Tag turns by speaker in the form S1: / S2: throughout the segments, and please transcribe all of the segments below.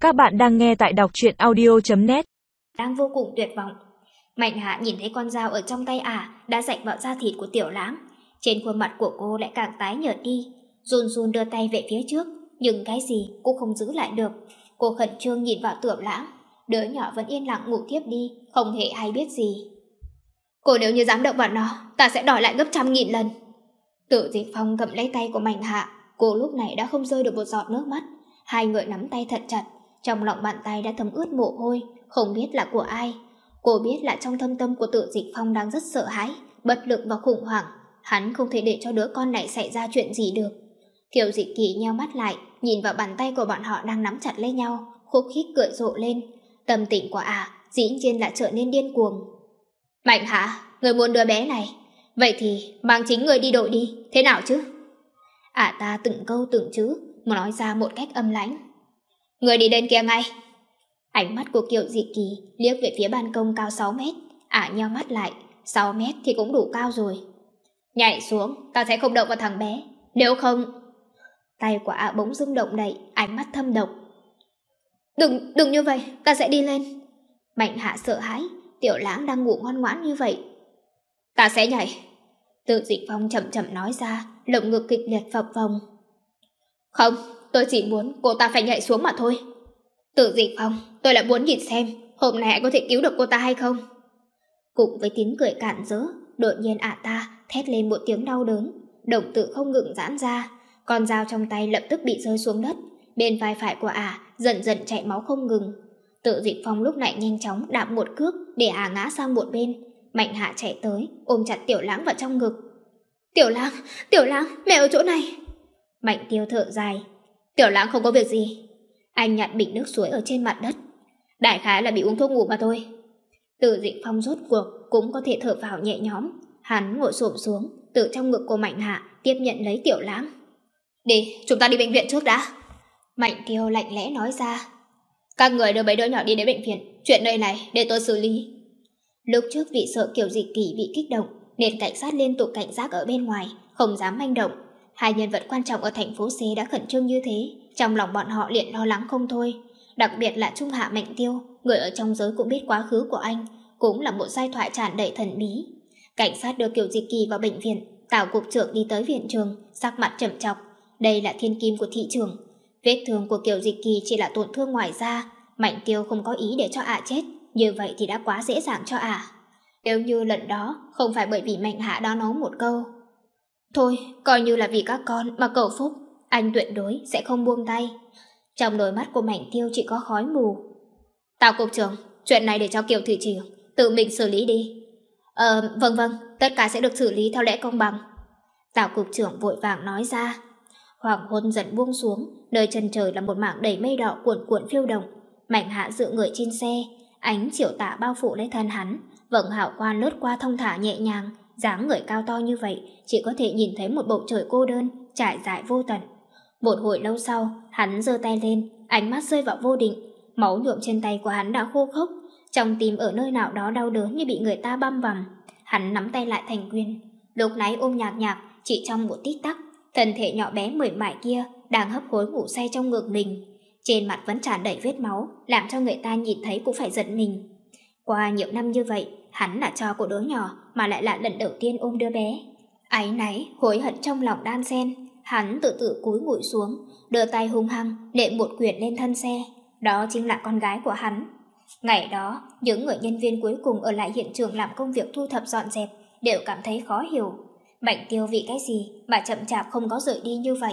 S1: Các bạn đang nghe tại đọc truyện audio.net.
S2: Đang vô cùng tuyệt vọng. Mạnh Hạ nhìn thấy con dao ở trong tay đã rạch vào da thịt của Tiểu Lãng. Trên khuôn mặt của cô lại càng tái nhợt đi, run run đưa tay về phía trước, nhưng cái gì cũng không giữ lại được. Cô khẩn trương nhìn vào Tiểu Lãng. Đứa nhỏ vẫn yên lặng ngủ thiếp đi, không hề hay biết gì. Cô nếu như dám động vào nó, ta sẽ đòi lại gấp 100.000 lần. Tự Dịch Phong cầm lấy tay của Mạnh Hạ. Cô lúc này đã không rơi được một giọt nước mắt. Hai người nắm tay thật chặt, trong lòng bàn tay đã thấm ướt mồ hôi, không biết là của ai. Cô biết là trong thâm tâm của Tự Dịch Phong đang rất sợ hãi, bất lực và khủng hoảng. Hắn không thể để cho đứa con này xảy ra chuyện gì được. Kiều Dịch Kỳ nheo mắt lại, nhìn vào bàn tay của bọn họ đang nắm chặt lấy nhau, khúc khích cười rộ lên. Tâm tình của dĩ nhiên là trở nên điên cuồng. Mạnh Hạ, người muốn đứa bé này, vậy thì mang chính người đi đội đi, thế nào chứ? Ta từng câu từng chữ mà nói ra một cách âm lãnh. Người đi đến kia ngay. Ánh mắt của Kiều Dịch Kỳ liếc về phía ban công cao 6 mét. Nheo mắt lại, 6 mét thì cũng đủ cao rồi. Nhảy xuống, ta sẽ không động vào thằng bé, nếu không... Tay của bỗng rung động đậy, ánh mắt thâm độc. Đừng như vậy, ta sẽ đi lên. Mạnh Hạ sợ hãi, Tiểu Lãng đang ngủ ngoan ngoãn như vậy. Ta sẽ nhảy. Tự Dịch Phong chậm chậm nói ra, lồng ngực kịch liệt phập phồng. Không, tôi chỉ muốn cô ta phải nhảy xuống mà thôi. Tự Dịch Phong, tôi lại muốn nhìn xem hôm nay có thể cứu được cô ta hay không. Cùng với tiếng cười cạn rỡ, đột nhiên ta thét lên một tiếng đau đớn, đồng tử không ngừng giãn ra, con dao trong tay lập tức bị rơi xuống đất, bên vai phải của dần dần chảy máu không ngừng. Tự Dịch Phong lúc này nhanh chóng đạp một cước để ngã sang một bên. Mạnh Hạ chạy tới, ôm chặt Tiểu Lãng vào trong ngực. Tiểu Lãng, mẹ ở chỗ này. Mạnh Tiêu thở dài. Tiểu Lãng không có việc gì. Anh nhặt bình nước suối ở trên mặt đất. Đại khái là bị uống thuốc ngủ mà thôi. Tự Dịch Phong rốt cuộc cũng có thể thở vào nhẹ nhõm. Hắn ngồi xổm xuống, từ trong ngực của Mạnh Hạ tiếp nhận lấy Tiểu Lãng. Đi, chúng ta đi bệnh viện trước đã. Mạnh Tiêu lạnh lẽ nói ra. Các người đưa mấy đứa nhỏ đi đến bệnh viện, chuyện nơi này để tôi xử lý. Lúc trước vì sợ Kiều Dịch Kỳ bị kích động nên cảnh sát liên tục cảnh giác ở bên ngoài, không dám manh động. Hai nhân vật quan trọng ở thành phố C đã khẩn trương như thế, trong lòng bọn họ liền lo lắng không thôi. Đặc biệt là Trung Hạ Mạnh Tiêu, người ở trong giới cũng biết quá khứ của anh, cũng là một giai thoại tràn đầy thần bí. Cảnh sát đưa Kiều Dịch Kỳ vào bệnh viện, Tào cục trưởng đi tới viện trường, sắc mặt trầm trọng. Đây là thiên kim của thị trường. Vết thương của Kiều Dịch Kỳ chỉ là tổn thương ngoài da. Mạnh Tiêu không có ý để cho chết, như vậy thì đã quá dễ dàng cho Nếu như lần đó không phải bởi vì Mạnh Hạ đó nói một câu, thôi, coi như là vì các con mà cầu phúc, anh tuyệt đối sẽ không buông tay. Trong đôi mắt của Mạnh Tiêu chỉ có khói mù. Tào cục trưởng, chuyện này để cho Kiều thị trưởng tự mình xử lý đi. Vâng, tất cả sẽ được xử lý theo lẽ công bằng. Tào cục trưởng vội vàng nói ra. Hoàng hôn dần buông xuống, nơi chân trời là một mảng đầy mây đỏ cuộn cuộn phiêu động. Mạnh Hạ dựa người trên xe, ánh chiều tà bao phủ lấy thân hắn, vầng hào quang lướt qua thông thả nhẹ nhàng. Dáng người cao to như vậy, chỉ có thể nhìn thấy một bầu trời cô đơn trải dài vô tận. Một hồi lâu sau, hắn giơ tay lên, ánh mắt rơi vào vô định. Máu nhuộm trên tay của hắn đã khô khốc, trong tim ở nơi nào đó đau đớn như bị người ta băm vằm. Hắn nắm tay lại thành quyền, lúc nãy ôm nhạc nhạc, chỉ trong một tích tắc, thân thể nhỏ bé mềm mại kia đang hấp hối ngủ say trong ngực mình. Trên mặt vẫn tràn đầy vết máu, làm cho người ta nhìn thấy cũng phải giận mình. Qua nhiều năm như vậy, hắn là cho của đứa nhỏ mà lại là lần đầu tiên ôm đứa bé. Áy náy, hối hận trong lòng đan xen, hắn tự tự cúi ngồi xuống, đưa tay hung hăng nện một quyển lên thân xe. Đó chính là con gái của hắn. Ngày đó, những người nhân viên cuối cùng ở lại hiện trường làm công việc thu thập dọn dẹp đều cảm thấy khó hiểu. Mạnh Tiêu vì cái gì mà chậm chạp không có rời đi như vậy?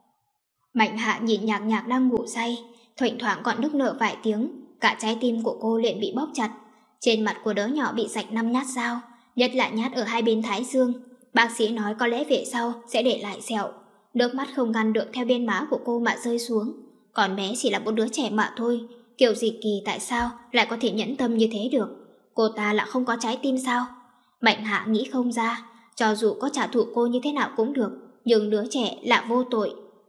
S2: Mạnh Hạ nhìn nhạc nhạc đang ngủ say, thỉnh thoảng còn nức nở vài tiếng, cả trái tim của cô liền bị bóp chặt. Trên mặt của đứa nhỏ bị rạch 5 nhát dao, nhất là nhát ở hai bên thái dương. Bác sĩ nói có lẽ về sau sẽ để lại sẹo. Nước mắt không ngăn được theo bên má của cô mà rơi xuống. Còn bé chỉ là một đứa trẻ mà thôi. Kiều Dịch Kỳ tại sao lại có thể nhẫn tâm như thế được? Cô ta là không có trái tim sao? Mạnh Hạ nghĩ không ra, cho dù có trả thù cô như thế nào cũng được, nhưng đứa trẻ là vô tội.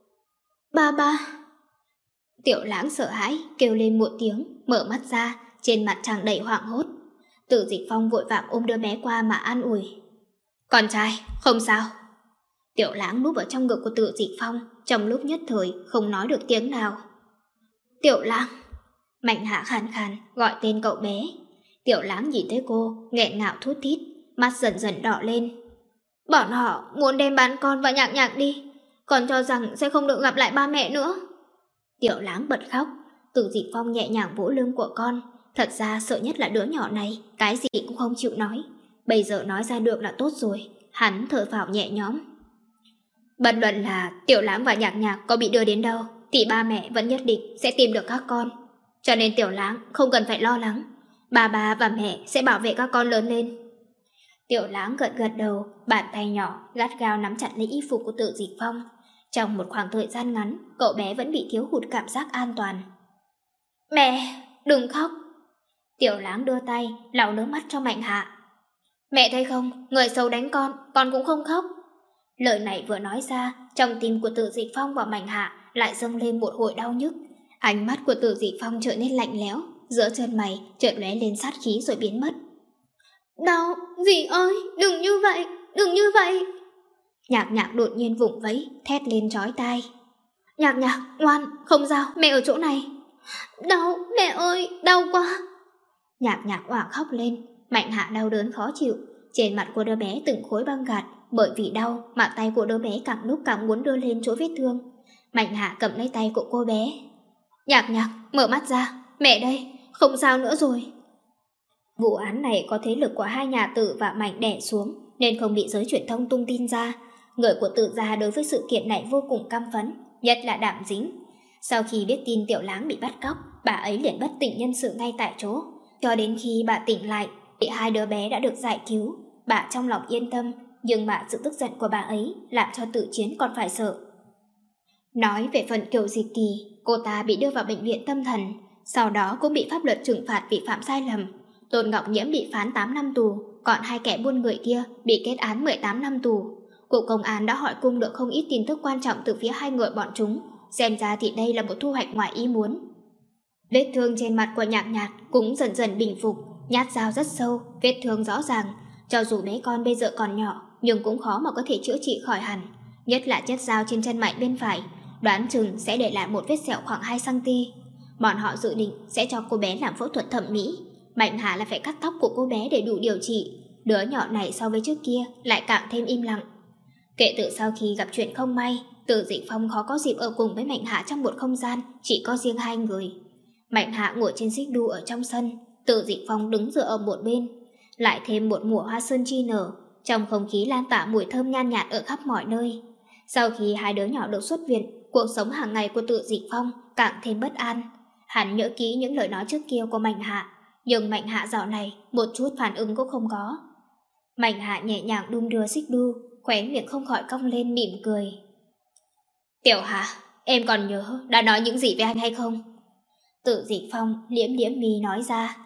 S2: Ba. Tiểu Lãng sợ hãi kêu lên một tiếng, mở mắt ra, trên mặt tràn đầy hoảng hốt. Tự Dịch Phong vội vàng ôm đứa bé qua mà an ủi. Con trai, không sao. Tiểu Lãng núp ở trong ngực của Tự Dịch Phong, trong lúc nhất thời không nói được tiếng nào. Tiểu Lãng, Mạnh Hạ khàn khàn gọi tên cậu bé. Tiểu Lãng nhìn thấy cô, nghẹn ngào thút thít, mắt dần dần đỏ lên. Bọn họ muốn đem bán con và Nhạc Nhạc đi, còn cho rằng sẽ không được gặp lại ba mẹ nữa. Tiểu Lãng bật khóc. Từ Dịch Phong nhẹ nhàng vỗ lưng của con. Thật ra sợ nhất là đứa nhỏ này, cái gì cũng không chịu nói. Bây giờ nói ra được là tốt rồi. Hắn thở phào nhẹ nhõm. Bất luận là Tiểu Lãng và Nhạc Nhạc có bị đưa đến đâu, thì ba mẹ vẫn nhất định sẽ tìm được các con. Cho nên Tiểu Lãng không cần phải lo lắng. Ba và mẹ sẽ bảo vệ các con lớn lên. Tiểu Lãng gật gật đầu, bàn tay nhỏ gắt gao nắm chặt lấy y phục của Từ Dịch Phong. Trong một khoảng thời gian ngắn, cậu bé vẫn bị thiếu hụt cảm giác an toàn. Mẹ, đừng khóc. Tiểu Lãng đưa tay lau nước mắt cho Mạnh Hạ. Mẹ thấy không, người xấu đánh con cũng không khóc. Lời này vừa nói ra, trong tim của Từ Dịch Phong và Mạnh Hạ lại dâng lên một hồi đau nhức. Ánh mắt của Từ Dịch Phong trở nên lạnh lẽo, giữa chân mày chợt lóe lên sát khí rồi biến mất. Đau, dì ơi, đừng như vậy, đừng như vậy. Nhạc Nhạc đột nhiên vùng vẫy, thét lên chói tai. Nhạc Nhạc, ngoan, không sao, mẹ ở chỗ này. Đau, mẹ ơi, đau quá. Nhạc Nhạc oảng khóc lên. Mạnh Hạ đau đớn khó chịu. Trên mặt của đứa bé từng khối băng gạc. Bởi vì đau mà tay của đứa bé càng lúc càng muốn đưa lên chỗ vết thương. Mạnh Hạ cầm lấy tay của cô bé. Nhạc Nhạc, mở mắt ra. Mẹ đây, không sao nữa rồi. Vụ án này có thế lực của hai nhà Tử và Mạnh đè xuống, nên không bị giới truyền thông tung tin ra. Người của Tử gia đối với sự kiện này vô cùng căm phẫn, nhất là Đạm Dính. Sau khi biết tin Tiểu Lãng bị bắt cóc, bà ấy liền bất tỉnh nhân sự ngay tại chỗ. Cho đến khi bà tỉnh lại, thì hai đứa bé đã được giải cứu. Bà trong lòng yên tâm, nhưng mà sự tức giận của bà ấy làm cho Tử Chiến còn phải sợ. Nói về phần Kiều Dịch Kỳ, cô ta bị đưa vào bệnh viện tâm thần, sau đó cũng bị pháp luật trừng phạt vì phạm sai lầm. Tôn Ngọc Nhiễm bị phán 8 năm tù, còn hai kẻ buôn người kia bị kết án 18 năm tù. Cục công an đã hỏi cung được không ít tin tức quan trọng từ phía hai người bọn chúng, xem ra thì đây là một thu hoạch ngoài ý muốn. Vết thương trên mặt của Nhạc Nhạc cũng dần dần bình phục, nhát dao rất sâu, vết thương rõ ràng. Cho dù bé con bây giờ còn nhỏ, nhưng cũng khó mà có thể chữa trị khỏi hẳn. Nhất là chất dao trên chân Mạnh bên phải, đoán chừng sẽ để lại một vết sẹo khoảng 2cm. Bọn họ dự định sẽ cho cô bé làm phẫu thuật thẩm mỹ. Mạnh Hạ là phải cắt tóc của cô bé để đủ điều trị. Đứa nhỏ này so với trước kia lại càng thêm im lặng. Kể từ sau khi gặp chuyện không may, Từ Dịch Phong khó có dịp ở cùng với Mạnh Hạ trong một không gian chỉ có riêng hai người. Mạnh Hạ ngồi trên xích đu ở trong sân, Từ Dịch Phong đứng dựa ở một bên. Lại thêm một mùa hoa sơn chi nở, trong không khí lan tỏa mùi thơm nhan nhạt ở khắp mọi nơi. Sau khi hai đứa nhỏ được xuất viện, cuộc sống hàng ngày của Từ Dịch Phong càng thêm bất an. Hắn nhớ kỹ những lời nói trước kia của Mạnh Hạ, nhưng Mạnh Hạ dạo này một chút phản ứng cũng không có. Mạnh Hạ nhẹ nhàng đung đưa xích đu, khóe miệng không khỏi cong lên mỉm cười. Tiểu Hạ, em còn nhớ đã nói những gì với anh hay không? Từ Dịch Phong liễm mi nói ra.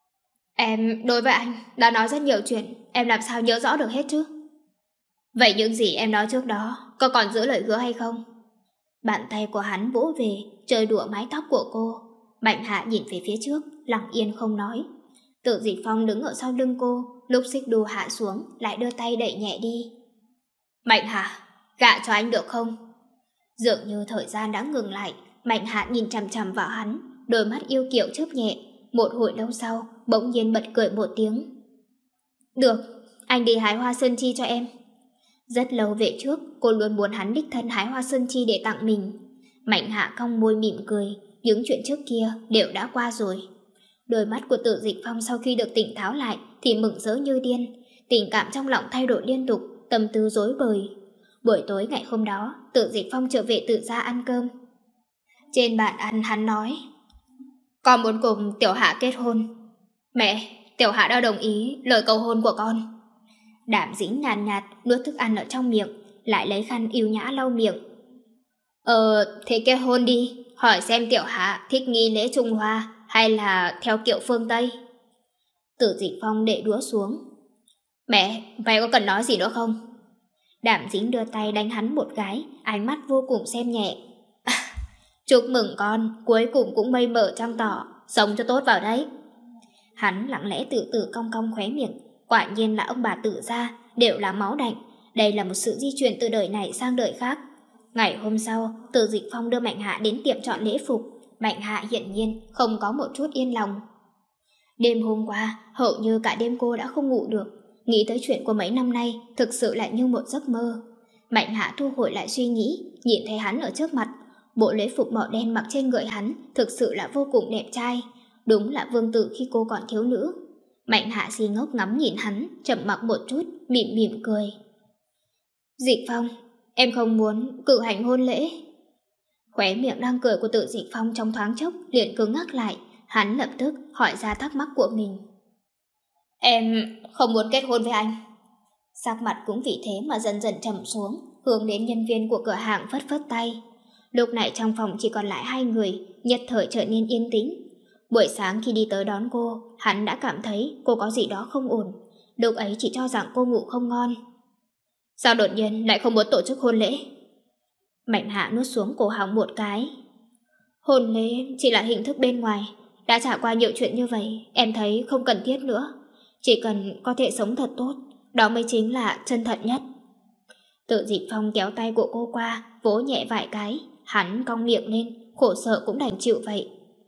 S2: Em đối với anh đã nói rất nhiều chuyện, em làm sao nhớ rõ được hết chứ? Vậy những gì em nói trước đó có còn giữ lời hứa hay không? Bàn tay của hắn vỗ về, chơi đùa mái tóc của cô. Mạnh Hạ nhìn về phía trước, lặng yên không nói. Từ Dịch Phong đứng ở sau lưng cô, lúc xích đu hạ xuống lại đưa tay đẩy nhẹ đi. Mạnh Hạ, gạ cho anh được không? Dường như thời gian đã ngừng lại. Mạnh Hạ nhìn chằm chằm vào hắn, đôi mắt yêu kiều chớp nhẹ. Một hồi lâu sau, bỗng nhiên bật cười một tiếng. Được, anh đi hái hoa sơn chi cho em. Rất lâu về trước, cô luôn muốn hắn đích thân hái hoa sơn chi để tặng mình. Mạnh Hạ cong môi mỉm cười, những chuyện trước kia đều đã qua rồi. Đôi mắt của Từ Dịch Phong sau khi được tỉnh táo lại thì mừng rỡ như điên. Tình cảm trong lòng thay đổi liên tục, tâm tư rối bời. Buổi tối ngày hôm đó, Từ Dịch Phong trở về Từ gia ăn cơm. Trên bàn ăn hắn nói, con muốn cùng Tiểu Hạ kết hôn. Mẹ, Tiểu Hạ đã đồng ý lời cầu hôn của con. Đạm Dĩnh nhàn nhạt nuốt thức ăn ở trong miệng, lại lấy khăn yêu nhã lau miệng. Thế kết hôn đi, hỏi xem Tiểu Hạ thích nghi lễ Trung Hoa hay là theo kiểu phương Tây. Từ Dịch Phong để đũa xuống. Mẹ, vậy có cần nói gì nữa không? Đạm Dĩnh đưa tay đánh hắn một cái, ánh mắt vô cùng xem nhẹ. Chúc mừng con, cuối cùng cũng mây mở trăng tỏ, sống cho tốt vào đấy. Hắn lặng lẽ tự tử cong cong khóe miệng. Quả nhiên là ông bà Tử gia đều là máu đạnh. Đây là một sự di truyền từ đời này sang đời khác. Ngày hôm sau, Từ Dịch Phong đưa Mạnh Hạ đến tiệm chọn lễ phục. Mạnh Hạ hiển nhiên không có một chút yên lòng. Đêm hôm qua, hầu như cả đêm cô đã không ngủ được. Nghĩ tới chuyện của mấy năm nay, thực sự lại như một giấc mơ. Mạnh Hạ thu hồi lại suy nghĩ, nhìn thấy hắn ở trước mặt. Bộ lễ phục màu đen mặc trên người hắn thực sự là vô cùng đẹp trai. Đúng là vương tử khi cô còn thiếu nữ. Mạnh Hạ si ngốc ngắm nhìn hắn, trầm mặc một chút, mỉm mỉm cười. Dịch Phong, em không muốn cử hành hôn lễ. Khóe miệng đang cười của Tự Dịch Phong trong thoáng chốc liền cứng ngắc lại. Hắn lập tức hỏi ra thắc mắc của mình. Em không muốn kết hôn với anh. Sắc mặt cũng vì thế mà dần dần trầm xuống, hướng đến nhân viên của cửa hàng phất phất tay. Lúc này trong phòng chỉ còn lại hai người, nhất thời trở nên yên tĩnh. Buổi sáng khi đi tới đón cô, hắn đã cảm thấy cô có gì đó không ổn. Lúc ấy chỉ cho rằng cô ngủ không ngon. Sao đột nhiên lại không muốn tổ chức hôn lễ? Mạnh Hạ nuốt xuống cổ họng một cái. Hôn lễ chỉ là hình thức bên ngoài. Đã trải qua nhiều chuyện như vậy, em thấy không cần thiết nữa. Chỉ cần có thể sống thật tốt, đó mới chính là chân thật nhất. Tự Dịch Phong kéo tay của cô qua, vỗ nhẹ vài cái. Hắn cong miệng lên, khổ sở cũng đành chịu vậy.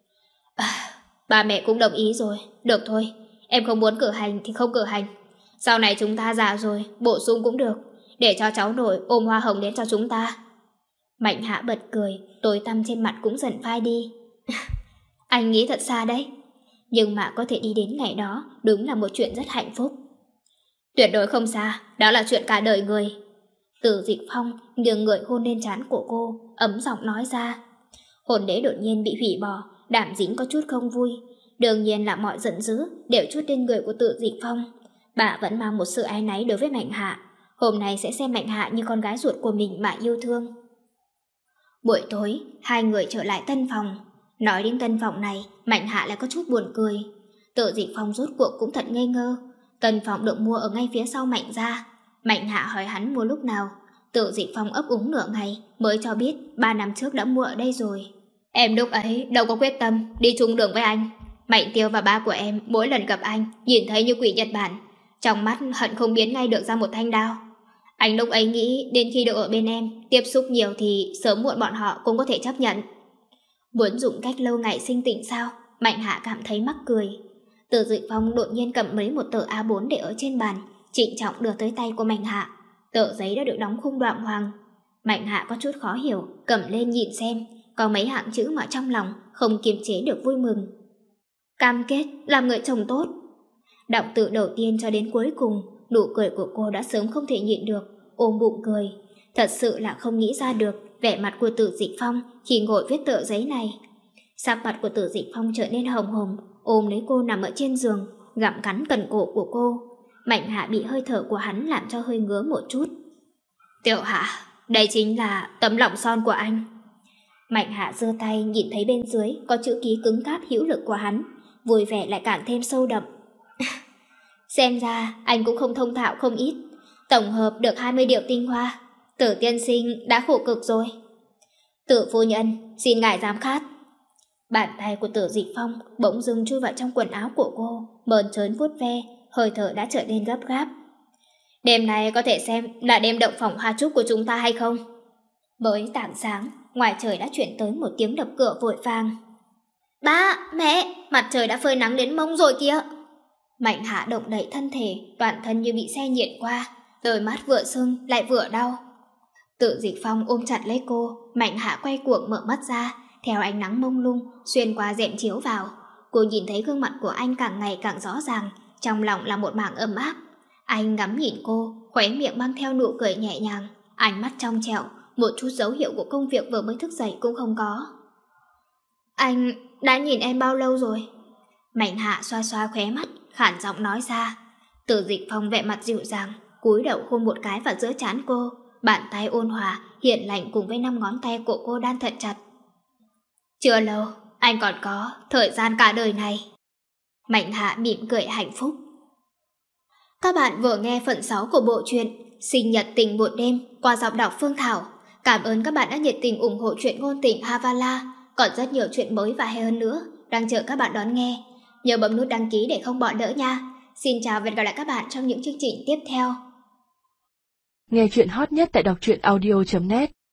S2: Ba mẹ cũng đồng ý rồi. Được thôi, em không muốn cử hành thì không cử hành. Sau này chúng ta già rồi, bổ sung cũng được, để cho cháu nội ôm hoa hồng đến cho chúng ta. Mạnh Hạ bật cười, tối tăm trên mặt cũng dần phai đi. Anh nghĩ thật xa đấy. Nhưng mà có thể đi đến ngày đó đúng là một chuyện rất hạnh phúc. Tuyệt đối không xa, đó là chuyện cả đời người. Từ Dịch Phong nghiêng người hôn lên trán của cô, ấm giọng nói ra. Hôn lễ đột nhiên bị hủy bỏ, Đảm Dính có chút không vui. Đương nhiên là mọi giận dữ đều chút lên người của Tự Dịch Phong. Bà vẫn mang một sự áy náy đối với Mạnh Hạ. Hôm nay sẽ xem Mạnh Hạ như con gái ruột của mình mà yêu thương. Buổi tối, hai người trở lại tân phòng. Nói đến tân phòng này, Mạnh Hạ lại có chút buồn cười. Tự Dịch Phong rốt cuộc cũng thật ngây ngơ. Tân phòng được mua ở ngay phía sau Mạnh gia. Mạnh Hạ hỏi hắn mua lúc nào. Tự Dịch Phong ấp úng nửa ngày mới cho biết 3 năm trước đã mua ở đây rồi. Em lúc ấy đâu có quyết tâm đi chung đường với anh. Mạnh Tiêu và ba của em mỗi lần gặp anh nhìn thấy như quỷ Nhật Bản, trong mắt hận không biến ngay được ra một thanh đao. Anh lúc ấy nghĩ đến khi được ở bên em, tiếp xúc nhiều thì sớm muộn bọn họ cũng có thể chấp nhận. Muốn dùng cách lâu ngày sinh tịnh sao? Mạnh Hạ cảm thấy mắc cười. Từ Dịch Phong đột nhiên cầm lấy một tờ A4 để ở trên bàn, trịnh trọng đưa tới tay của Mạnh Hạ. Tờ giấy đã được đóng khung đàng hoàng. Mạnh Hạ có chút khó hiểu, cầm lên nhìn xem, có mấy hàng chữ mà trong lòng không kiềm chế được vui mừng. Cam kết làm người chồng tốt. Đọc từ đầu tiên cho đến cuối cùng, nụ cười của cô đã sớm không thể nhịn được, ôm bụng cười. Thật sự là không nghĩ ra được vẻ mặt của Tử Dịch Phong khi ngồi viết tờ giấy này. Sắc mặt của Tử Dịch Phong trở nên hồng hồng, ôm lấy cô nằm ở trên giường, gặm cắn cần cổ của cô. Mạnh Hạ bị hơi thở của hắn làm cho hơi ngứa một chút. Tiểu Hạ, đây chính là tấm lòng son của anh. Mạnh Hạ giơ tay nhìn thấy bên dưới có chữ ký cứng cáp hữu lực của hắn, vui vẻ lại càng thêm sâu đậm. Xem ra anh cũng không thông thạo không ít, tổng hợp được 20 điệu tinh hoa. Tử tiên sinh đã khổ cực rồi. Tử phu nhân, xin ngài giám khát. Bàn tay của Tử Dịch Phong bỗng dưng chui vào trong quần áo của cô, mơn trớn vuốt ve, hơi thở đã trở nên gấp gáp. Đêm này có thể xem là đêm động phòng hoa trúc của chúng ta hay không? Mới tảng sáng, ngoài trời đã chuyển tới một tiếng đập cửa vội vàng. Ba, mẹ, mặt trời đã phơi nắng đến mông rồi kìa. Mạnh Hạ động đậy thân thể, toàn thân như bị xe nhiệt qua, đôi mắt vừa sưng lại vừa đau. Tự Dịch Phong ôm chặt lấy cô, Mạnh Hạ quay cuồng mở mắt ra, theo ánh nắng mông lung xuyên qua rèm chiếu vào. Cô nhìn thấy gương mặt của anh càng ngày càng rõ ràng, trong lòng là một mảng ấm áp. Anh ngắm nhìn cô, khóe miệng mang theo nụ cười nhẹ nhàng, ánh mắt trong trẻo, một chút dấu hiệu của công việc vừa mới thức dậy cũng không có. Anh đã nhìn em bao lâu rồi? Mạnh Hạ xoa xoa khóe mắt, khản giọng nói ra. Tử Dịch Phong vẻ mặt dịu dàng, cúi đầu hôn một cái vào giữa trán cô, bàn tay ôn hòa, hiền lành cùng với 5 ngón tay của cô đan thật chặt. Chưa lâu, anh còn có thời gian cả đời này. Mạnh Hạ mỉm cười hạnh phúc. Các bạn vừa nghe phần 6 của bộ truyện Sinh nhật tình một đêm qua giọng đọc Phương Thảo. Cảm ơn các bạn đã nhiệt tình ủng hộ truyện ngôn tình Havala. Còn rất nhiều chuyện mới và hay hơn nữa đang chờ các bạn đón nghe. Nhớ bấm nút đăng ký để không bỏ lỡ nha. Xin chào và hẹn gặp lại các bạn trong những chương trình tiếp theo.
S1: Nghe chuyện hot nhất tại đọc truyện audio.net